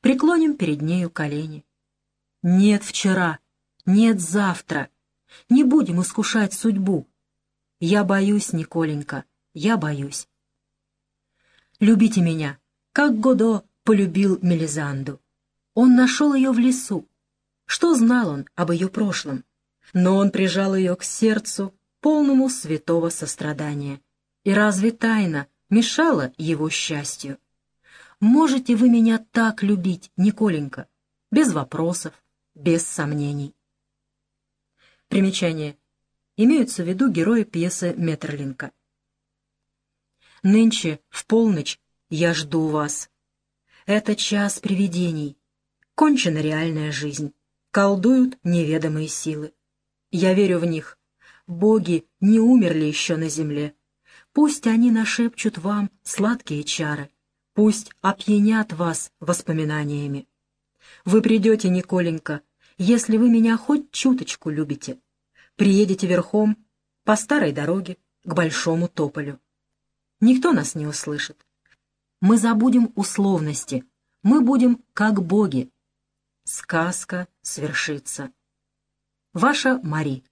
преклоним перед нею колени. Нет вчера, нет завтра, не будем искушать судьбу. Я боюсь, Николенька, я боюсь. Любите меня, как Годо полюбил Мелизанду. Он нашел ее в лесу. Что знал он об ее прошлом? Но он прижал ее к сердцу, полному святого сострадания. И разве тайна мешала его счастью? Можете вы меня так любить, Николенька, без вопросов, без сомнений? Примечание. Имеются в виду герои пьесы Метерлинка. Нынче, в полночь, я жду вас. Это час привидений. Кончена реальная жизнь. Колдуют неведомые силы. Я верю в них. Боги не умерли еще на земле. Пусть они нашепчут вам сладкие чары. Пусть опьянят вас воспоминаниями. Вы придете, Николенька, если вы меня хоть чуточку любите. Приедете верхом по старой дороге к Большому Тополю. Никто нас не услышит. Мы забудем условности. Мы будем как боги. Сказка свершится. Ваша Мари.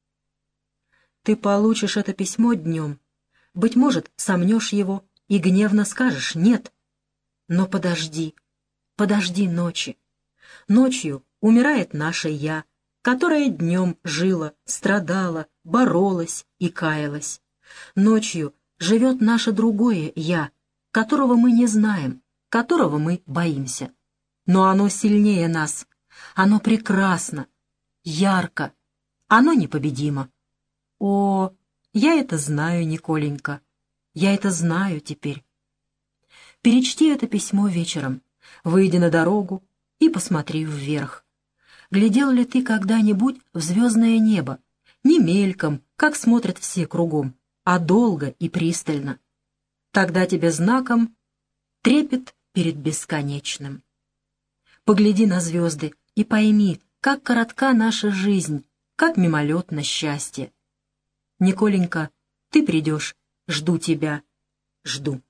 Ты получишь это письмо днем. Быть может, сомнешь его и гневно скажешь «нет». Но подожди, подожди ночи. Ночью умирает наше «я», которое днем жило, страдало, боролось и каялось. Ночью живет наше другое «я», которого мы не знаем, которого мы боимся. Но оно сильнее нас, оно прекрасно, ярко, оно непобедимо. О, я это знаю, Николенька, я это знаю теперь. Перечти это письмо вечером, выйди на дорогу и посмотри вверх. Глядел ли ты когда-нибудь в звездное небо, не мельком, как смотрят все кругом, а долго и пристально? Тогда тебе знаком трепет перед бесконечным. Погляди на звезды и пойми, как коротка наша жизнь, как мимолетно счастье. Николенька, ты придешь, жду тебя, жду.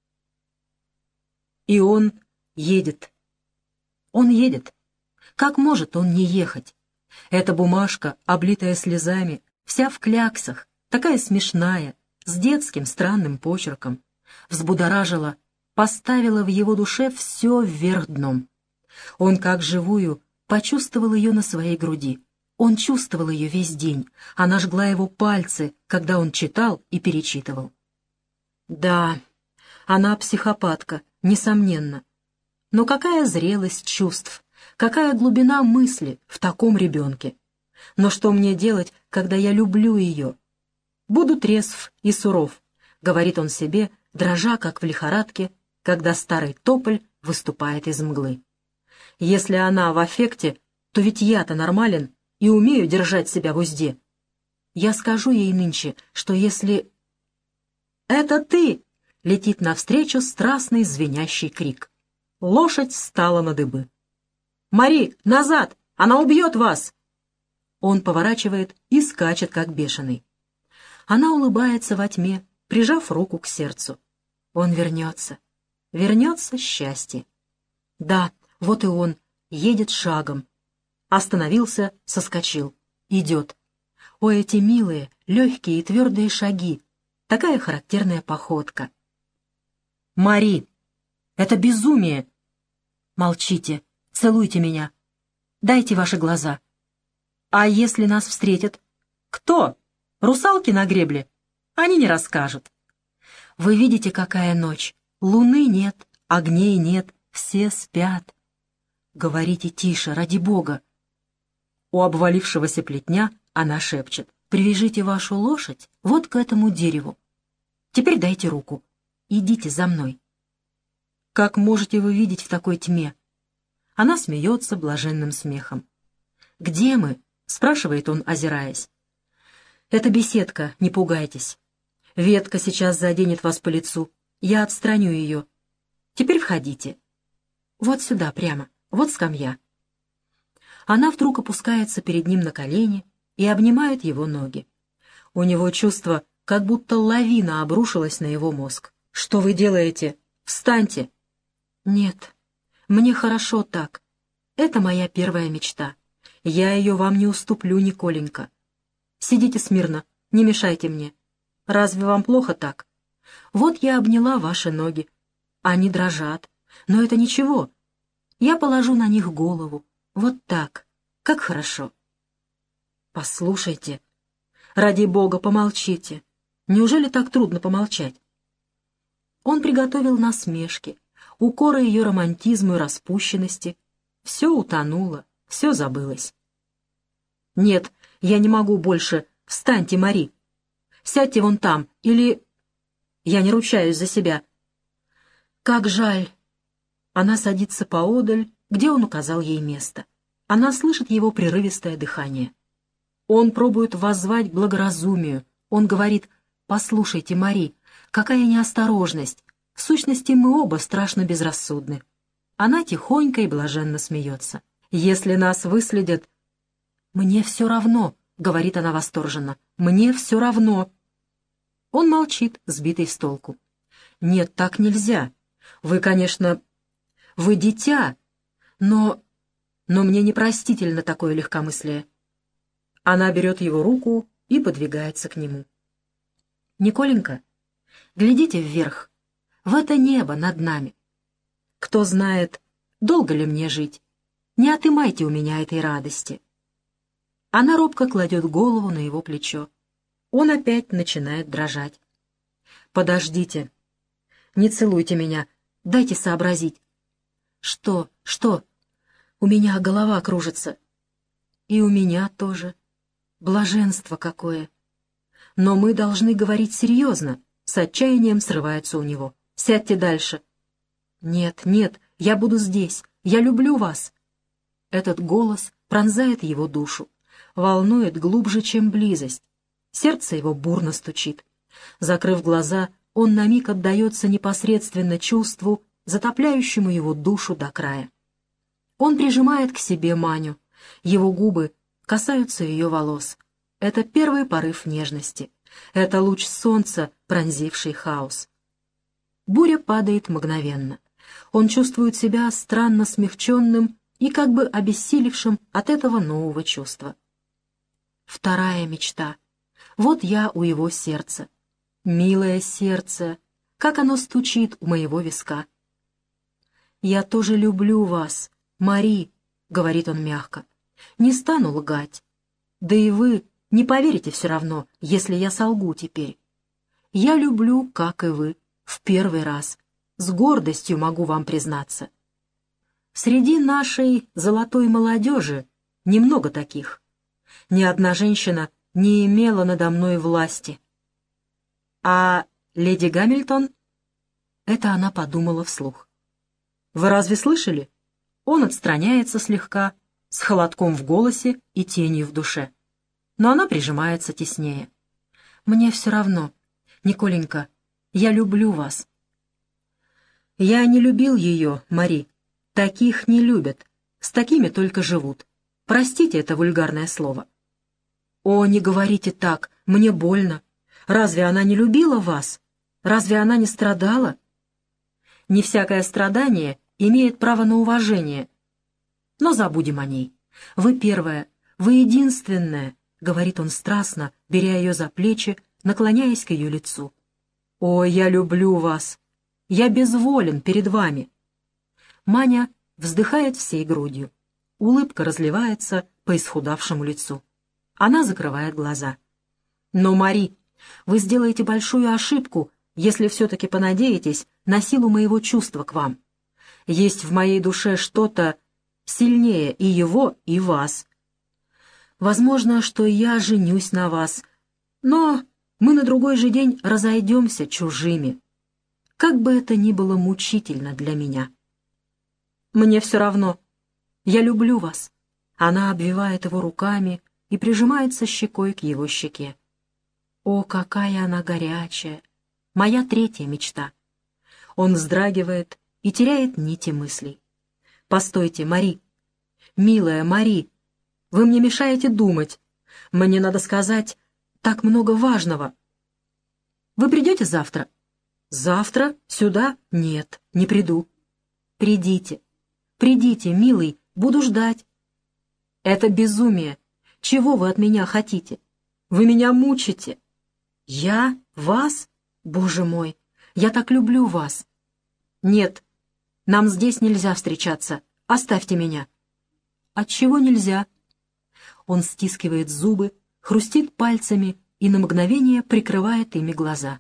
И он едет. Он едет. Как может он не ехать? Эта бумажка, облитая слезами, вся в кляксах, такая смешная, с детским странным почерком, взбудоражила, поставила в его душе все вверх дном. Он, как живую, почувствовал ее на своей груди. Он чувствовал ее весь день. Она жгла его пальцы, когда он читал и перечитывал. Да, она психопатка, несомненно. Но какая зрелость чувств, какая глубина мысли в таком ребенке. Но что мне делать, когда я люблю ее? Буду трезв и суров, говорит он себе, дрожа, как в лихорадке, когда старый тополь выступает из мглы. Если она в аффекте, то ведь я-то нормален и умею держать себя в узде. Я скажу ей нынче, что если... «Это ты!» — летит навстречу страстный звенящий крик. Лошадь встала на дыбы. «Мари, назад! Она убьет вас!» Он поворачивает и скачет, как бешеный. Она улыбается во тьме, прижав руку к сердцу. Он вернется. Вернется счастье. Да, вот и он, едет шагом. Остановился, соскочил. Идет. О, эти милые, легкие и твердые шаги. Такая характерная походка. «Мари, это безумие!» «Молчите, целуйте меня. Дайте ваши глаза». «А если нас встретят?» «Кто? Русалки на гребле? Они не расскажут». «Вы видите, какая ночь? Луны нет, огней нет, все спят». «Говорите тише, ради Бога». У обвалившегося плетня она шепчет: «Привяжите вашу лошадь вот к этому дереву. Теперь дайте руку. Идите за мной». «Как можете вы видеть в такой тьме?» Она смеется блаженным смехом. «Где мы?» — спрашивает он, озираясь. «Это беседка, не пугайтесь. Ветка сейчас заденет вас по лицу. Я отстраню ее. Теперь входите. Вот сюда прямо, вот скамья». Она вдруг опускается перед ним на колени и обнимает его ноги. У него чувство, как будто лавина обрушилась на его мозг. «Что вы делаете? Встаньте!» «Нет, Мне хорошо так. Это моя первая мечта. Я ее вам не уступлю, Николенька. Сидите смирно, не мешайте мне. Разве вам плохо так? Вот я обняла ваши ноги. Они дрожат, но это ничего. Я положу на них голову. Вот так. Как хорошо. Послушайте. Ради Бога, помолчите. Неужели так трудно помолчать? Он приготовил насмешки, укоры ее романтизму и распущенности. Все утонуло, все забылось. Нет, я не могу больше. Встаньте, Мари. Сядьте вон там, или... Я не ручаюсь за себя. Как жаль. Она садится поодаль, где он указал ей место. Она слышит его прерывистое дыхание. Он пробует воззвать к благоразумию. Он говорит: «Послушайте, Мари, какая неосторожность. В сущности, мы оба страшно безрассудны». Она тихонько и блаженно смеется. «Если нас выследят...» «Мне все равно», — говорит она восторженно. «Мне все равно». Он молчит, сбитый с толку. «Нет, так нельзя. Вы, конечно... Вы дитя, но мне непростительно такое легкомыслие». Она берет его руку и подвигается к нему. «Николенька, глядите вверх, в это небо над нами. Кто знает, долго ли мне жить, не отымайте у меня этой радости». Она робко кладет голову на его плечо. Он опять начинает дрожать. «Подождите, не целуйте меня, дайте сообразить». «Что? Что? У меня голова кружится». «И у меня тоже. Блаженство какое!» «Но мы должны говорить серьезно», — с отчаянием срывается у него. «Сядьте дальше». «Нет, нет, я буду здесь, я люблю вас». Этот голос пронзает его душу, волнует глубже, чем близость. Сердце его бурно стучит. Закрыв глаза, он на миг отдается непосредственно чувству, затопляющему его душу до края. Он прижимает к себе Маню. Его губы касаются ее волос. Это первый порыв нежности. Это луч солнца, пронзивший хаос. Буря падает мгновенно. Он чувствует себя странно смягченным и как бы обессилевшим от этого нового чувства. Вторая мечта. Вот я у его сердца. Милое сердце, как оно стучит у моего виска. «Я тоже люблю вас, Мари», — говорит он мягко. «Не стану лгать. Да и вы не поверите все равно, если я солгу теперь. Я люблю, как и вы, в первый раз. С гордостью могу вам признаться. Среди нашей золотой молодежи немного таких. Ни одна женщина не имела надо мной власти. А леди Гамильтон?» Это она подумала вслух. «Вы разве слышали?» Он отстраняется слегка, с холодком в голосе и тенью в душе. Но она прижимается теснее. «Мне все равно. Николенька, я люблю вас». «Я не любил ее, Мари. Таких не любят. С такими только живут. Простите это вульгарное слово». «О, не говорите так, мне больно. Разве она не любила вас? Разве она не страдала?» «Не всякое страдание имеет право на уважение. Но забудем о ней. Вы первая, вы единственная», — говорит он страстно, беря ее за плечи, наклоняясь к ее лицу. «О, я люблю вас. Я безволен перед вами». Маня вздыхает всей грудью. Улыбка разливается по исхудавшему лицу. Она закрывает глаза. «Но, Мари, вы сделаете большую ошибку, если все-таки понадеетесь на силу моего чувства к вам. Есть в моей душе что-то сильнее и его, и вас. Возможно, что я женюсь на вас, но мы на другой же день разойдемся чужими. Как бы это ни было мучительно для меня. Мне все равно. Я люблю вас». Она обвивает его руками и прижимается щекой к его щеке. «О, какая она горячая! Моя третья мечта!» Он вздрагивает и теряет нити мыслей. «Постойте, Мари! Милая Мари! Вы мне мешаете думать. Мне надо сказать так много важного. Вы придете завтра?» «Завтра? Сюда? Нет, не приду». «Придите. Придите, милый, буду ждать». «Это безумие. Чего вы от меня хотите? Вы меня мучите». «Я? Вас? Боже мой, я так люблю вас». «Нет, нам здесь нельзя встречаться. Оставьте меня». «Отчего нельзя?» Он стискивает зубы, хрустит пальцами и на мгновение прикрывает ими глаза.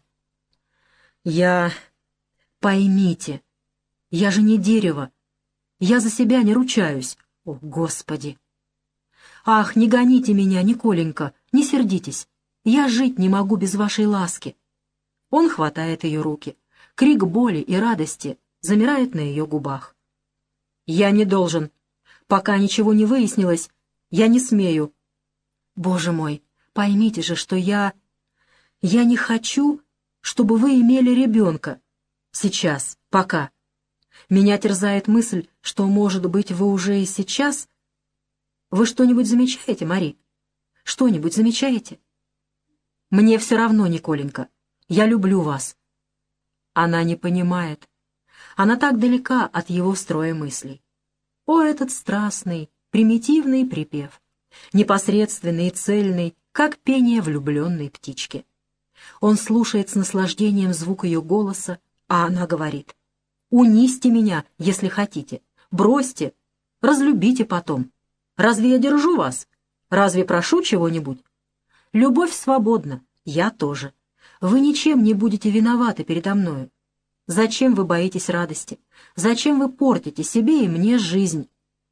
Поймите, я же не дерево. Я за себя не ручаюсь. О, Господи! Ах, не гоните меня, Николенька, не сердитесь. Я жить не могу без вашей ласки». Он хватает ее руки. Крик боли и радости замирает на ее губах. «Я не должен. Пока ничего не выяснилось, я не смею. Боже мой, поймите же, что я не хочу, чтобы вы имели ребенка. Сейчас, пока. Меня терзает мысль, что, может быть, вы уже и сейчас... Вы что-нибудь замечаете, Мари? Что-нибудь замечаете? Мне все равно, Николенька. Я люблю вас». Она не понимает. Она так далека от его строя мыслей. О, этот страстный, примитивный припев, непосредственный и цельный, как пение влюбленной птички. Он слушает с наслаждением звук ее голоса, а она говорит: «Унисьте меня, если хотите, бросьте, разлюбите потом. Разве я держу вас? Разве прошу чего-нибудь? Любовь свободна, я тоже. Вы ничем не будете виноваты передо мною. Зачем вы боитесь радости? Зачем вы портите себе и мне жизнь?»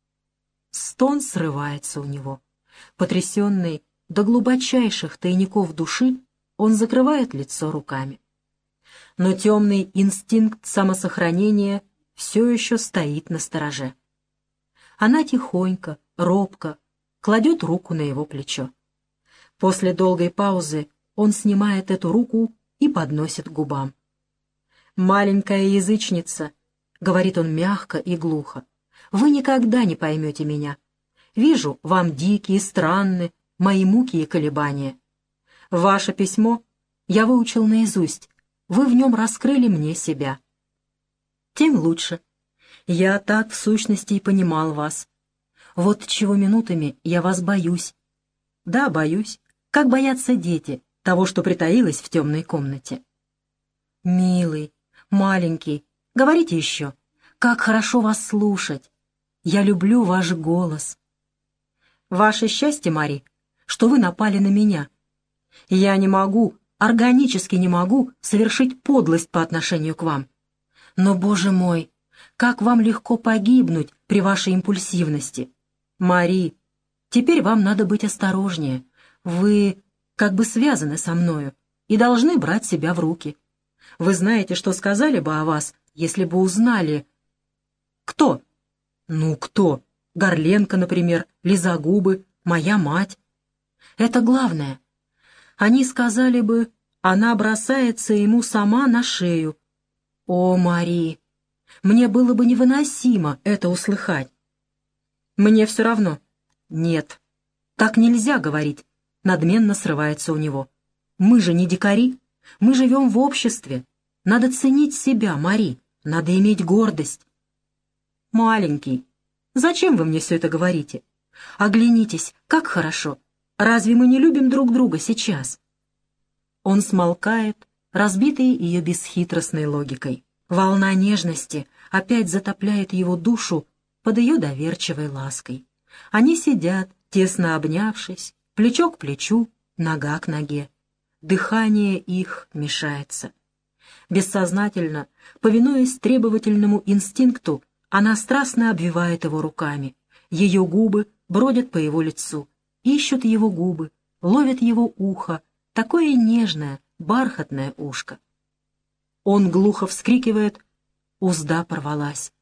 Стон срывается у него. Потрясенный до глубочайших тайников души, он закрывает лицо руками. Но темный инстинкт самосохранения все еще стоит настороже. Она тихонько, робко кладет руку на его плечо. После долгой паузы он снимает эту руку и подносит к губам. «Маленькая язычница», — говорит он мягко и глухо, — «вы никогда не поймете меня. Вижу, вам дикие, странны мои муки и колебания. Ваше письмо я выучил наизусть, вы в нем раскрыли мне себя. Тем лучше. Я так в сущности и понимал вас. Вот чего минутами я вас боюсь. Да, боюсь, как боятся дети того, что притаилось в темной комнате. Милый, маленький, говорите еще, как хорошо вас слушать. Я люблю ваш голос. Ваше счастье, Мари, что вы напали на меня. Я не могу, органически не могу совершить подлость по отношению к вам. Но, Боже мой, как вам легко погибнуть при вашей импульсивности. Мари, теперь вам надо быть осторожнее. Вы как бы связаны со мною и должны брать себя в руки. Вы знаете, что сказали бы о вас, если бы узнали... Кто? Ну, кто? Горленко, например, Лизагубы, моя мать. Это главное. Они сказали бы, она бросается ему сама на шею. О, Мари, мне было бы невыносимо это услыхать. Мне все равно. Нет, так нельзя говорить. Надменно срывается у него. Мы же не дикари, мы живем в обществе. Надо ценить себя, Мари, надо иметь гордость. Маленький, зачем вы мне все это говорите? Оглянитесь, как хорошо. Разве мы не любим друг друга сейчас? Он смолкает, разбитый ее бесхитростной логикой. Волна нежности опять затопляет его душу под ее доверчивой лаской. Они сидят, тесно обнявшись, плечо к плечу, нога к ноге. Дыхание их мешается. Бессознательно, повинуясь требовательному инстинкту, она страстно обвивает его руками. Ее губы бродят по его лицу, ищут его губы, ловят его ухо, такое нежное, бархатное ушко. Он глухо вскрикивает, узда порвалась.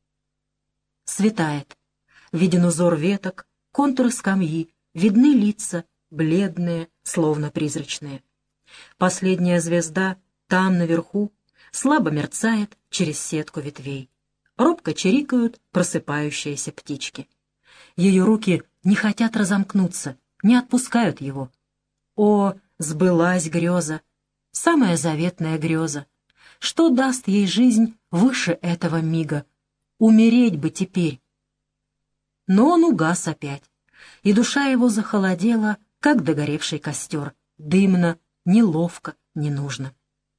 Светает. Виден узор веток, контуры скамьи, видны лица, бледные, словно призрачные. Последняя звезда там, наверху, слабо мерцает через сетку ветвей. Робко чирикают просыпающиеся птички. Ее руки не хотят разомкнуться, не отпускают его. О, сбылась греза, самая заветная греза. Что даст ей жизнь выше этого мига? Умереть бы теперь. Но он угас опять, и душа его захолодела, как догоревший костер, дымно, неловко, не нужно.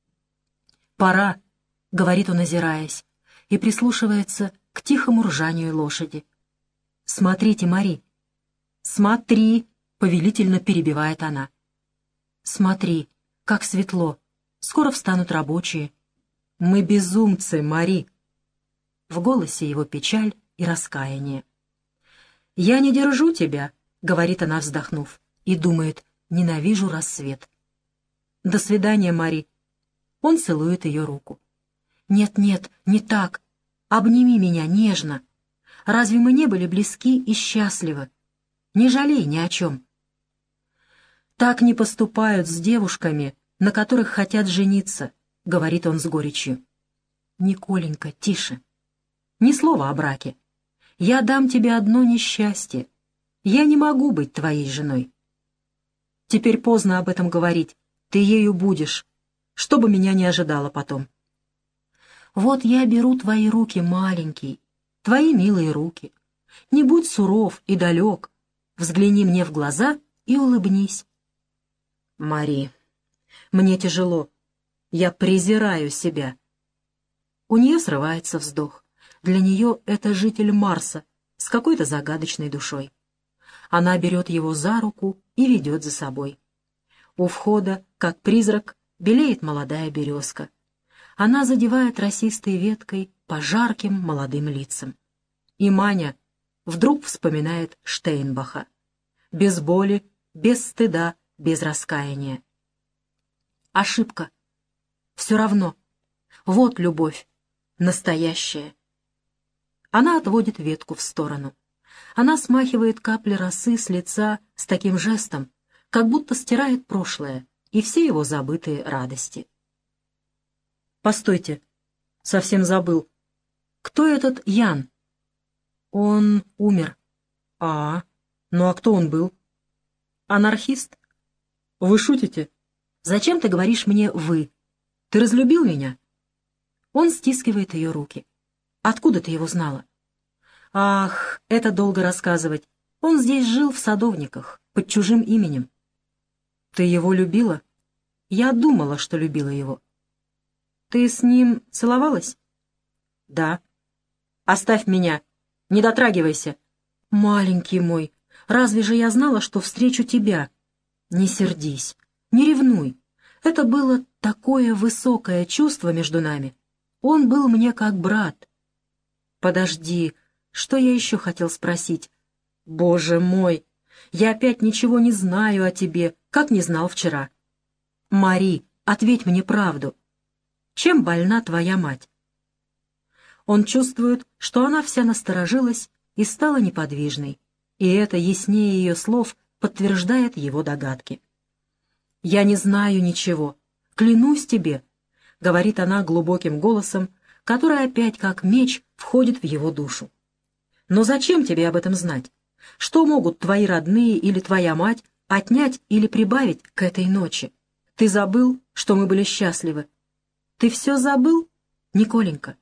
«Пора», — говорит он, озираясь, и прислушивается к тихому ржанию лошади. «Смотрите, Мари!» «Смотри!» — повелительно перебивает она. «Смотри, как светло! Скоро встанут рабочие. Мы безумцы, Мари!» В голосе его печаль и раскаяние. «Я не держу тебя», — говорит она, вздохнув, и думает: «Ненавижу рассвет». «До свидания, Мари». Он целует ее руку. «Нет-нет, не так. Обними меня нежно. Разве мы не были близки и счастливы? Не жалей ни о чем». «Так не поступают с девушками, на которых хотят жениться», — говорит он с горечью. «Николенька, тише. Ни слова о браке. Я дам тебе одно несчастье. Я не могу быть твоей женой. Теперь поздно об этом говорить. Ты ею будешь, что бы меня не ожидало потом. Вот я беру твои руки, маленький, твои милые руки. Не будь суров и далек. Взгляни мне в глаза и улыбнись». «Мари, мне тяжело. Я презираю себя». У нее срывается вздох. Для нее это житель Марса с какой-то загадочной душой. Она берет его за руку и ведет за собой. У входа, как призрак, белеет молодая березка. Она задевает росистой веткой по жарким молодым лицам. И Маня вдруг вспоминает Штейнбаха. Без боли, без стыда, без раскаяния. Ошибка. Все равно. Вот любовь. Настоящая. Она отводит ветку в сторону. Она смахивает капли росы с лица с таким жестом, как будто стирает прошлое и все его забытые радости. «Постойте, совсем забыл. Кто этот Ян?» «Он умер». Ну а кто он был?» «Анархист?» «Вы шутите?» «Зачем ты говоришь мне «вы»? Ты разлюбил меня?» Он стискивает ее руки. «Откуда ты его знала?» «Ах, это долго рассказывать. Он здесь жил в Садовниках, под чужим именем». «Ты его любила?» «Я думала, что любила его». «Ты с ним целовалась?» «Да». «Оставь меня. Не дотрагивайся». «Маленький мой, разве же я знала, что встречу тебя?» «Не сердись, не ревнуй. Это было такое высокое чувство между нами. Он был мне как брат». «Подожди, что я еще хотел спросить?» «Боже мой, я опять ничего не знаю о тебе, как не знал вчера». «Мари, ответь мне правду. Чем больна твоя мать?» Он чувствует, что она вся насторожилась и стала неподвижной, и это яснее ее слов подтверждает его догадки. «Я не знаю ничего, клянусь тебе», — говорит она глубоким голосом, который опять как меч входит в его душу. «Но зачем тебе об этом знать? Что могут твои родные или твоя мать отнять или прибавить к этой ночи? Ты забыл, что мы были счастливы? Ты все забыл, Николенька?»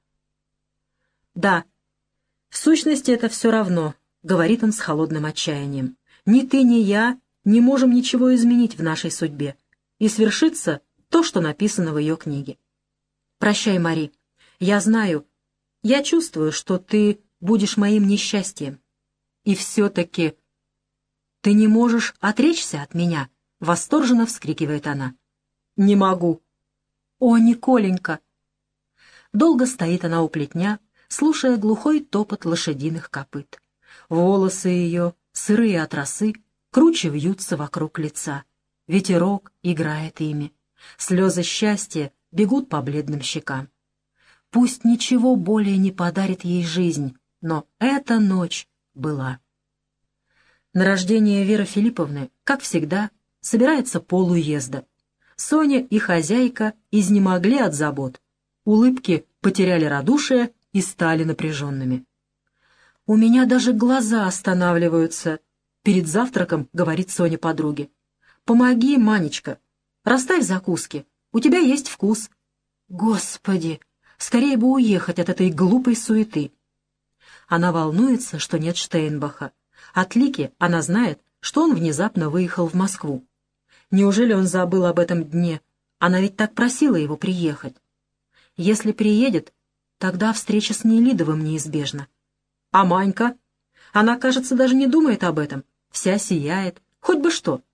«Да, в сущности это все равно», — говорит он с холодным отчаянием. «Ни ты, ни я не можем ничего изменить в нашей судьбе, и свершится то, что написано в ее книге. Прощай, Мари. Я знаю, я чувствую, что ты будешь моим несчастьем. И все-таки ты не можешь отречься от меня», — восторженно вскрикивает она. «Не могу». «О, Николенька!» Долго стоит она у плетня, слушая глухой топот лошадиных копыт. Волосы ее, сырые от росы, круче вьются вокруг лица. Ветерок играет ими. Слезы счастья бегут по бледным щекам. Пусть ничего более не подарит ей жизнь, но эта ночь была. На рождение Веры Филипповны, как всегда, собирается полуезда. Соня и хозяйка изнемогли от забот. Улыбки потеряли радушие и стали напряженными. «У меня даже глаза останавливаются», — перед завтраком говорит Соня подруге. «Помоги, Манечка, расставь закуски, у тебя есть вкус». «Господи, скорее бы уехать от этой глупой суеты. Она волнуется, что нет Штейнбаха. От Лики она знает, что он внезапно выехал в Москву. Неужели он забыл об этом дне? Она ведь так просила его приехать. Если приедет, тогда встреча с Нелидовым неизбежна. А Манька? Она, кажется, даже не думает об этом. Вся сияет. Хоть бы что.